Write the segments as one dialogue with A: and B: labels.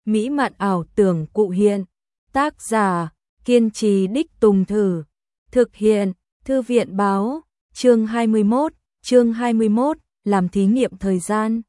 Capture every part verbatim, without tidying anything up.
A: mỹ mạn ảo tưởng cụ hiện. Tác giả, kiên trì đích tùng thử. Thực hiện, Thư viện báo, chương hai mươi mốt, chương hai mươi mốt, làm thí nghiệm thời gian.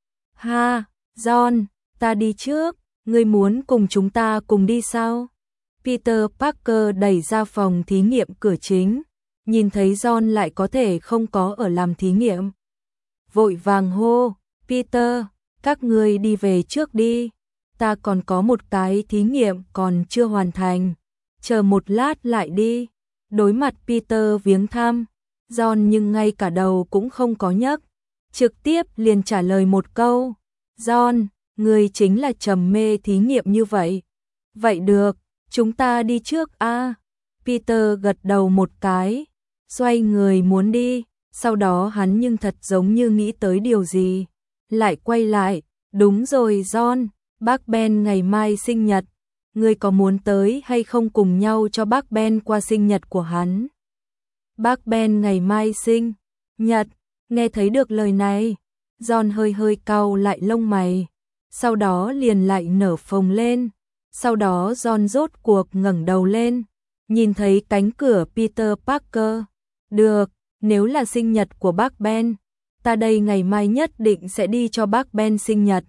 A: Ha, John, ta đi trước, ngươi muốn cùng chúng ta cùng đi sao? Peter Parker đẩy ra phòng thí nghiệm cửa chính, nhìn thấy John lại có thể không có ở làm thí nghiệm. Vội vàng hô, Peter, các ngươi đi về trước đi, ta còn có một cái thí nghiệm còn chưa hoàn thành, chờ một lát lại đi. Đối mặt Peter viếng thăm, John nhưng ngay cả đầu cũng không có nhấc, trực tiếp liền trả lời một câu, John, ngươi chính là trầm mê thí nghiệm như vậy. Vậy được, chúng ta đi trước a. Peter gật đầu một cái, xoay người muốn đi, sau đó hắn nhưng thật giống như nghĩ tới điều gì, lại quay lại, đúng rồi John, bác Ben ngày mai sinh nhật, ngươi có muốn tới hay không cùng nhau cho bác Ben qua sinh nhật của hắn? Bác Ben ngày mai sinh nhật, nghe thấy được lời này, John hơi hơi cau lại lông mày, sau đó liền lại nở phồng lên, sau đó John rốt cuộc ngẩng đầu lên, nhìn thấy cánh cửa Peter Parker, được, nếu là sinh nhật của bác Ben, ta đây ngày mai nhất định sẽ đi cho bác Ben sinh nhật.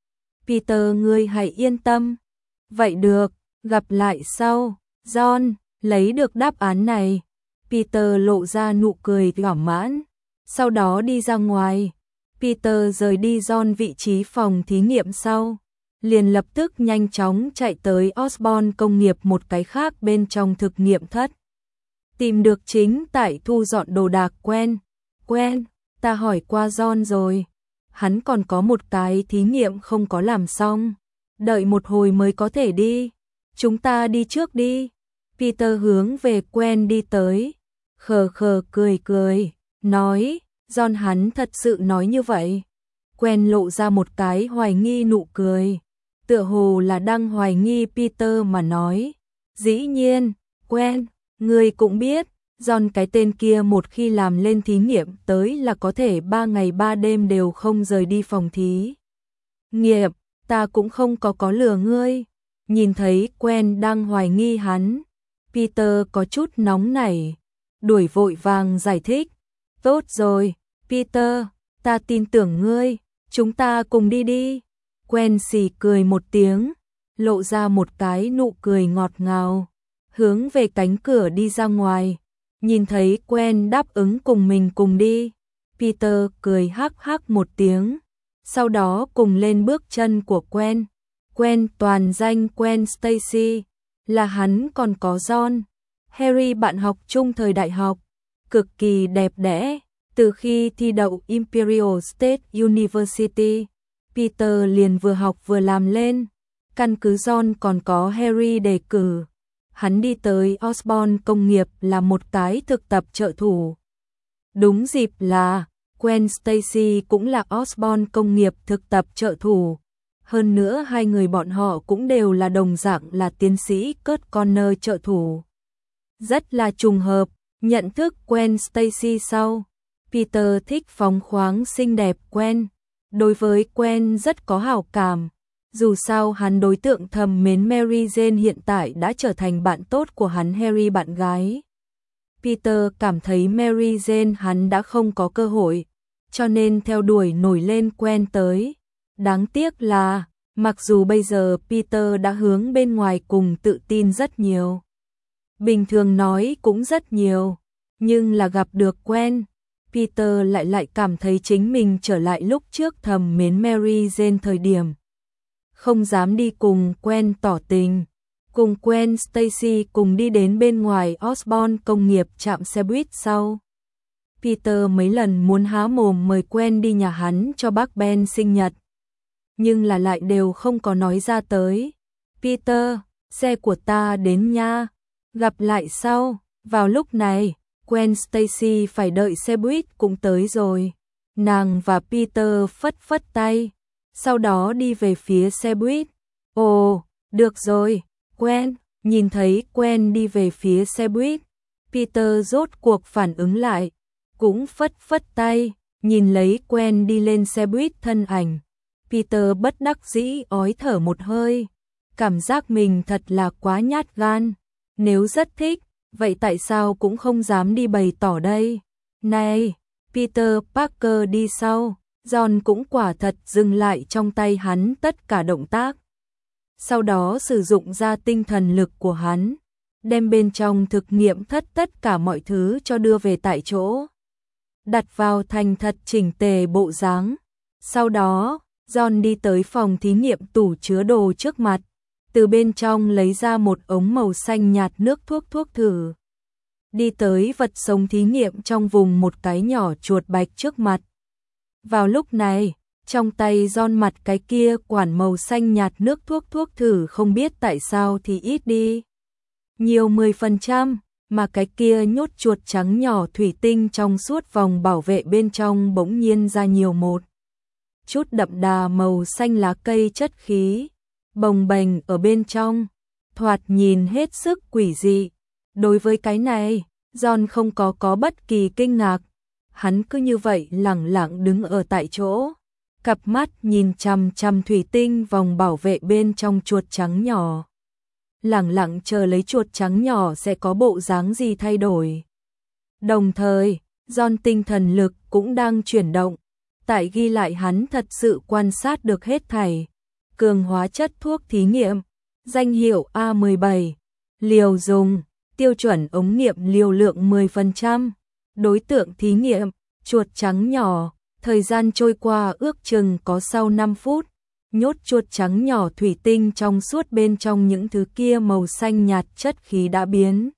A: Peter ngươi hãy yên tâm. Vậy được, gặp lại sau. John, lấy được đáp án này. Peter lộ ra nụ cười thỏa mãn. Sau đó đi ra ngoài. Peter rời đi John vị trí phòng thí nghiệm sau. Liền lập tức nhanh chóng chạy tới Osborn công nghiệp một cái khác bên trong thực nghiệm thất. Tìm được chính tại thu dọn đồ đạc quen. Quen, ta hỏi qua John rồi. Hắn còn có một cái thí nghiệm không có làm xong. Đợi một hồi mới có thể đi. Chúng ta đi trước đi. Peter hướng về Quen đi tới. Khờ khờ cười cười. Nói, John hắn thật sự nói như vậy. Quen lộ ra một cái hoài nghi nụ cười. Tựa hồ là đang hoài nghi Peter mà nói. Dĩ nhiên, Quen, ngươi cũng biết. John cái tên kia một khi làm lên thí nghiệm tới là có thể ba ngày ba đêm đều không rời đi phòng thí nghiệm, ta cũng không có có lừa ngươi. Nhìn thấy Quen đang hoài nghi hắn, Peter có chút nóng nảy, đuổi vội vàng giải thích. Tốt rồi, Peter, ta tin tưởng ngươi, chúng ta cùng đi đi. Quen xì cười một tiếng, lộ ra một cái nụ cười ngọt ngào, hướng về cánh cửa đi ra ngoài. Nhìn thấy Quen đáp ứng cùng mình cùng đi, Peter cười hắc hắc một tiếng, sau đó cùng lên bước chân của Quen. Quen toàn danh Quen Stacy, là hắn còn có John, Harry bạn học chung thời đại học, cực kỳ đẹp đẽ. Từ khi thi đậu Imperial State University, Peter liền vừa học vừa làm lên, căn cứ John còn có Harry đề cử. Hắn đi tới Osborn công nghiệp là một cái thực tập trợ thủ. Đúng dịp là Gwen Stacy cũng là Osborn công nghiệp thực tập trợ thủ. Hơn nữa hai người bọn họ cũng đều là đồng dạng là tiến sĩ Kurt Connor trợ thủ. Rất là trùng hợp, nhận thức Gwen Stacy sau. Peter thích phóng khoáng xinh đẹp Gwen. Đối với Gwen rất có hảo cảm. Dù sao hắn đối tượng thầm mến Mary Jane hiện tại đã trở thành bạn tốt của hắn Harry bạn gái. Peter cảm thấy Mary Jane hắn đã không có cơ hội, cho nên theo đuổi nổi lên Quen tới. Đáng tiếc là, mặc dù bây giờ Peter đã hướng bên ngoài cùng tự tin rất nhiều, bình thường nói cũng rất nhiều, nhưng là gặp được Quen, Peter lại lại cảm thấy chính mình trở lại lúc trước thầm mến Mary Jane thời điểm. Không dám đi cùng Quen tỏ tình, cùng Gwen Stacy cùng đi đến bên ngoài Osborn công nghiệp trạm xe buýt sau. Peter mấy lần muốn há mồm mời Quen đi nhà hắn cho bác Ben sinh nhật, nhưng là lại đều không có nói ra tới. Peter, xe của ta đến nha, gặp lại sau. Vào lúc này, Gwen Stacy phải đợi xe buýt cũng tới rồi. Nàng và Peter phất phất tay, sau đó đi về phía xe buýt. Ồ, được rồi, Quen, nhìn thấy Quen đi về phía xe buýt, Peter rốt cuộc phản ứng lại, cũng phất phất tay, nhìn lấy Quen đi lên xe buýt thân ảnh. Peter bất đắc dĩ ói thở một hơi, cảm giác mình thật là quá nhát gan, nếu rất thích, vậy tại sao cũng không dám đi bày tỏ đây? Này, Peter Parker đi sau, John cũng quả thật dừng lại trong tay hắn tất cả động tác. Sau đó sử dụng ra tinh thần lực của hắn, đem bên trong thực nghiệm thất tất cả mọi thứ cho đưa về tại chỗ, đặt vào thành thật chỉnh tề bộ dáng. Sau đó, John đi tới phòng thí nghiệm tủ chứa đồ trước mặt, từ bên trong lấy ra một ống màu xanh nhạt nước thuốc thuốc thử. Đi tới vật sống thí nghiệm trong vùng một cái nhỏ chuột bạch trước mặt. Vào lúc này, trong tay John mặt cái kia quản màu xanh nhạt nước thuốc thuốc thử không biết tại sao thì ít đi nhiều mười phần trăm, mà cái kia nhốt chuột trắng nhỏ thủy tinh trong suốt vòng bảo vệ bên trong bỗng nhiên ra nhiều một chút đậm đà màu xanh lá cây chất khí, bồng bềnh ở bên trong, thoạt nhìn hết sức quỷ dị. Đối với cái này, John không có có bất kỳ kinh ngạc, hắn cứ như vậy lẳng lặng đứng ở tại chỗ, cặp mắt nhìn chằm chằm thủy tinh vòng bảo vệ bên trong chuột trắng nhỏ. Lẳng lặng chờ lấy chuột trắng nhỏ sẽ có bộ dáng gì thay đổi. Đồng thời, John tinh thần lực cũng đang chuyển động, tại ghi lại hắn thật sự quan sát được hết thảy. Cường hóa chất thuốc thí nghiệm, danh hiệu A mười bảy, liều dùng, tiêu chuẩn ống nghiệm liều lượng mười phần trăm, đối tượng thí nghiệm, chuột trắng nhỏ, thời gian trôi qua ước chừng có sau năm phút, nhốt chuột trắng nhỏ thủy tinh trong suốt bên trong những thứ kia màu xanh nhạt chất khí đã biến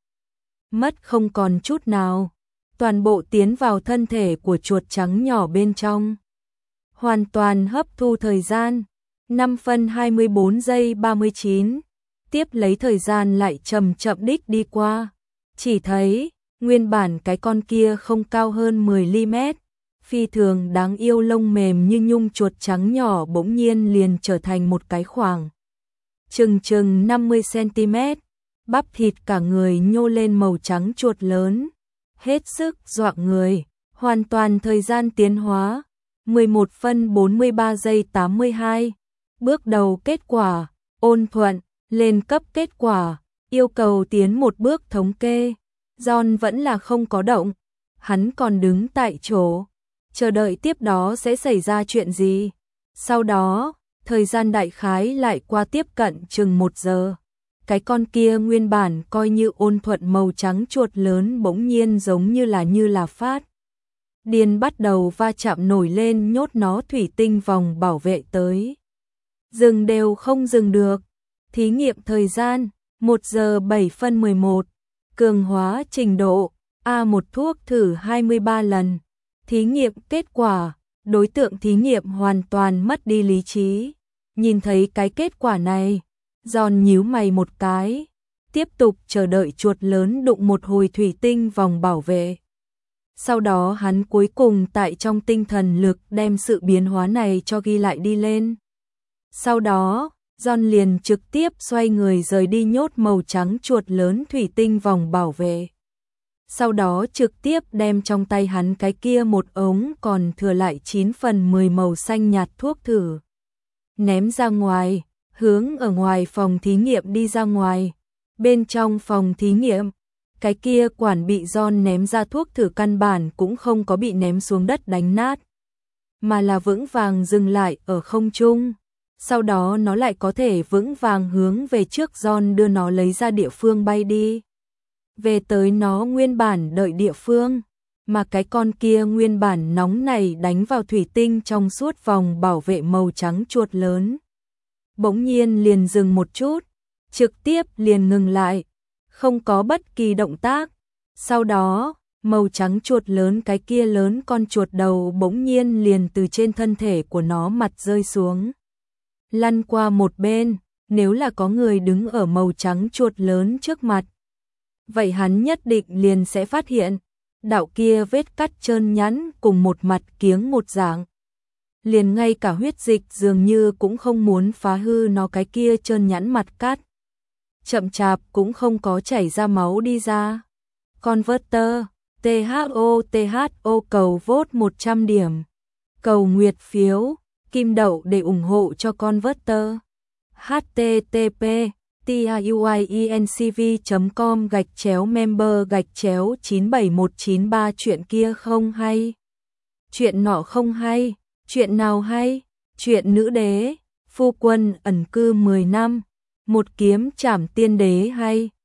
A: mất không còn chút nào, toàn bộ tiến vào thân thể của chuột trắng nhỏ bên trong. Hoàn toàn hấp thu thời gian, năm phân hai mươi bốn giây ba mươi chín, tiếp lấy thời gian lại chậm chậm đích đi qua, chỉ thấy, nguyên bản cái con kia không cao hơn mười mi li mét, phi thường đáng yêu lông mềm như nhung chuột trắng nhỏ bỗng nhiên liền trở thành một cái khoảng chừng chừng năm mươi xăng ti mét, bắp thịt cả người nhô lên màu trắng chuột lớn, hết sức dọa người, hoàn toàn thời gian tiến hóa, mười một phân bốn mươi ba giây tám mươi hai, bước đầu kết quả, ôn thuận, lên cấp kết quả, yêu cầu tiến một bước thống kê, John vẫn là không có động, hắn còn đứng tại chỗ, chờ đợi tiếp đó sẽ xảy ra chuyện gì. Sau đó, thời gian đại khái lại qua tiếp cận chừng một giờ. Cái con kia nguyên bản coi như ôn thuận màu trắng chuột lớn bỗng nhiên giống như là như là phát điên bắt đầu va chạm nổi lên nhốt nó thủy tinh vòng bảo vệ tới. Dừng đều không dừng được. Thí nghiệm thời gian, một giờ bảy phân mười một. Cường hóa trình độ, A một thuốc thử hai mươi ba lần. Thí nghiệm kết quả, đối tượng thí nghiệm hoàn toàn mất đi lý trí. Nhìn thấy cái kết quả này, John nhíu mày một cái, tiếp tục chờ đợi chuột lớn đụng một hồi thủy tinh vòng bảo vệ. Sau đó hắn cuối cùng tại trong tinh thần lực đem sự biến hóa này cho ghi lại đi lên. Sau đó, John liền trực tiếp xoay người rời đi nhốt màu trắng chuột lớn thủy tinh vòng bảo vệ. Sau đó trực tiếp đem trong tay hắn cái kia một ống còn thừa lại chín phần mười màu xanh nhạt thuốc thử. Ném ra ngoài, hướng ở ngoài phòng thí nghiệm đi ra ngoài. Bên trong phòng thí nghiệm, cái kia quản bị John ném ra thuốc thử căn bản cũng không có bị ném xuống đất đánh nát, mà là vững vàng dừng lại ở không trung. Sau đó nó lại có thể vững vàng hướng về trước John đưa nó lấy ra địa phương bay đi. Về tới nó nguyên bản đợi địa phương, mà cái con kia nguyên bản nóng này đánh vào thủy tinh trong suốt vòng bảo vệ màu trắng chuột lớn. Bỗng nhiên liền dừng một chút, trực tiếp liền ngừng lại, không có bất kỳ động tác. Sau đó, màu trắng chuột lớn cái kia lớn con chuột đầu bỗng nhiên liền từ trên thân thể của nó mặt rơi xuống. Lăn qua một bên, nếu là có người đứng ở màu trắng chuột lớn trước mặt, vậy hắn nhất định liền sẽ phát hiện, đạo kia vết cắt trơn nhẵn cùng một mặt kiếng một dạng. Liền ngay cả huyết dịch dường như cũng không muốn phá hư nó cái kia trơn nhẵn mặt cắt. Chậm chạp cũng không có chảy ra máu đi ra. Converter, tê hát o tê hát o cầu vote một trăm điểm. Cầu nguyệt phiếu, kim đậu để ủng hộ cho Converter. http tiuiencv chấm com gạch chéo member gạch chéo chín bảy một chín ba chuyện kia không hay. Chuyện nọ không hay, chuyện nào hay? Chuyện nữ đế, phu quân ẩn cư mười năm, một kiếm trảm tiên đế hay.